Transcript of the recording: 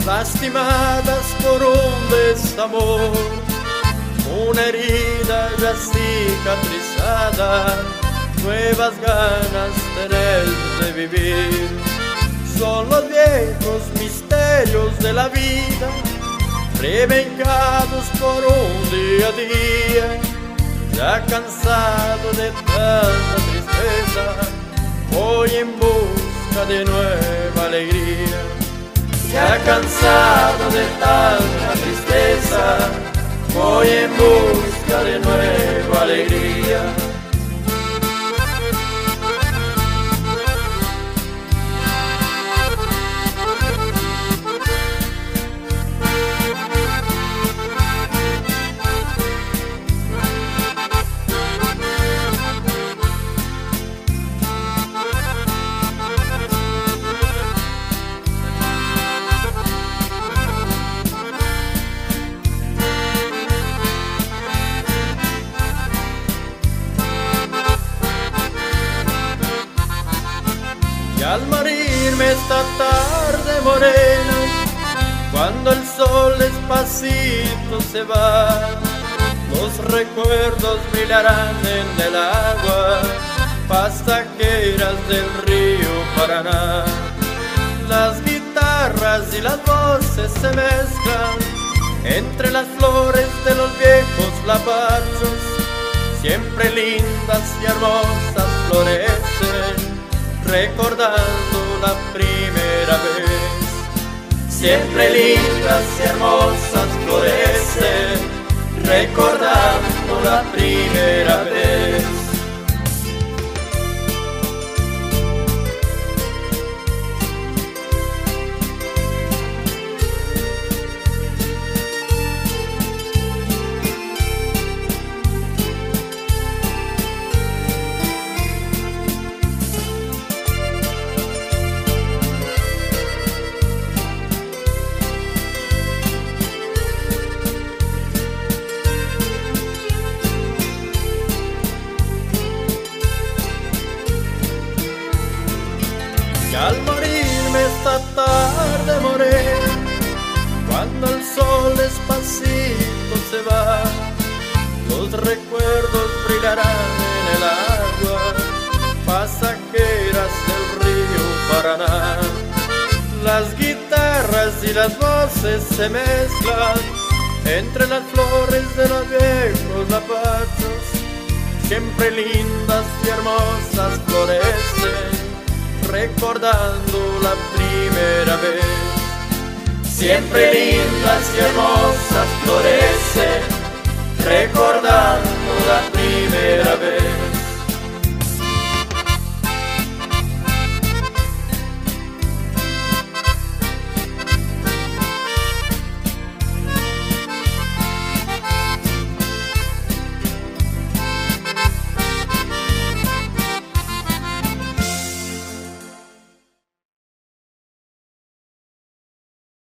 lastimadas por un desamor, una herida ya cicatrizada, nuevas ganas tenés de vivir. Son los viejos misterios de la vida, revengados por un día a día. Ya cansado de tanta tristeza, voy en busca de nueva alegría. Ya cansado de tanta tristeza, voy en busca de nueva alegría. Y al morirme esta tarde morena, cuando el sol despacito se va, los recuerdos brillarán en el agua, pasajeras del río Paraná. Las guitarras y las voces se mezclan entre las flores de los viejos lapachos, siempre lindas y hermosas florecen, recordando la primera vez. Siempre lindas y hermosas florecen, recordando la primera vez. Y al morirme esta tarde morena, cuando el sol despacito se va, los recuerdos brillarán en el agua, pasajeras del río Paraná. Las guitarras y las voces se mezclan entre las flores de los viejos lapachos, siempre lindas y hermosas florecen, recordando la primera vez. Siempre lindas y hermosas florecen, recordando la primera vez.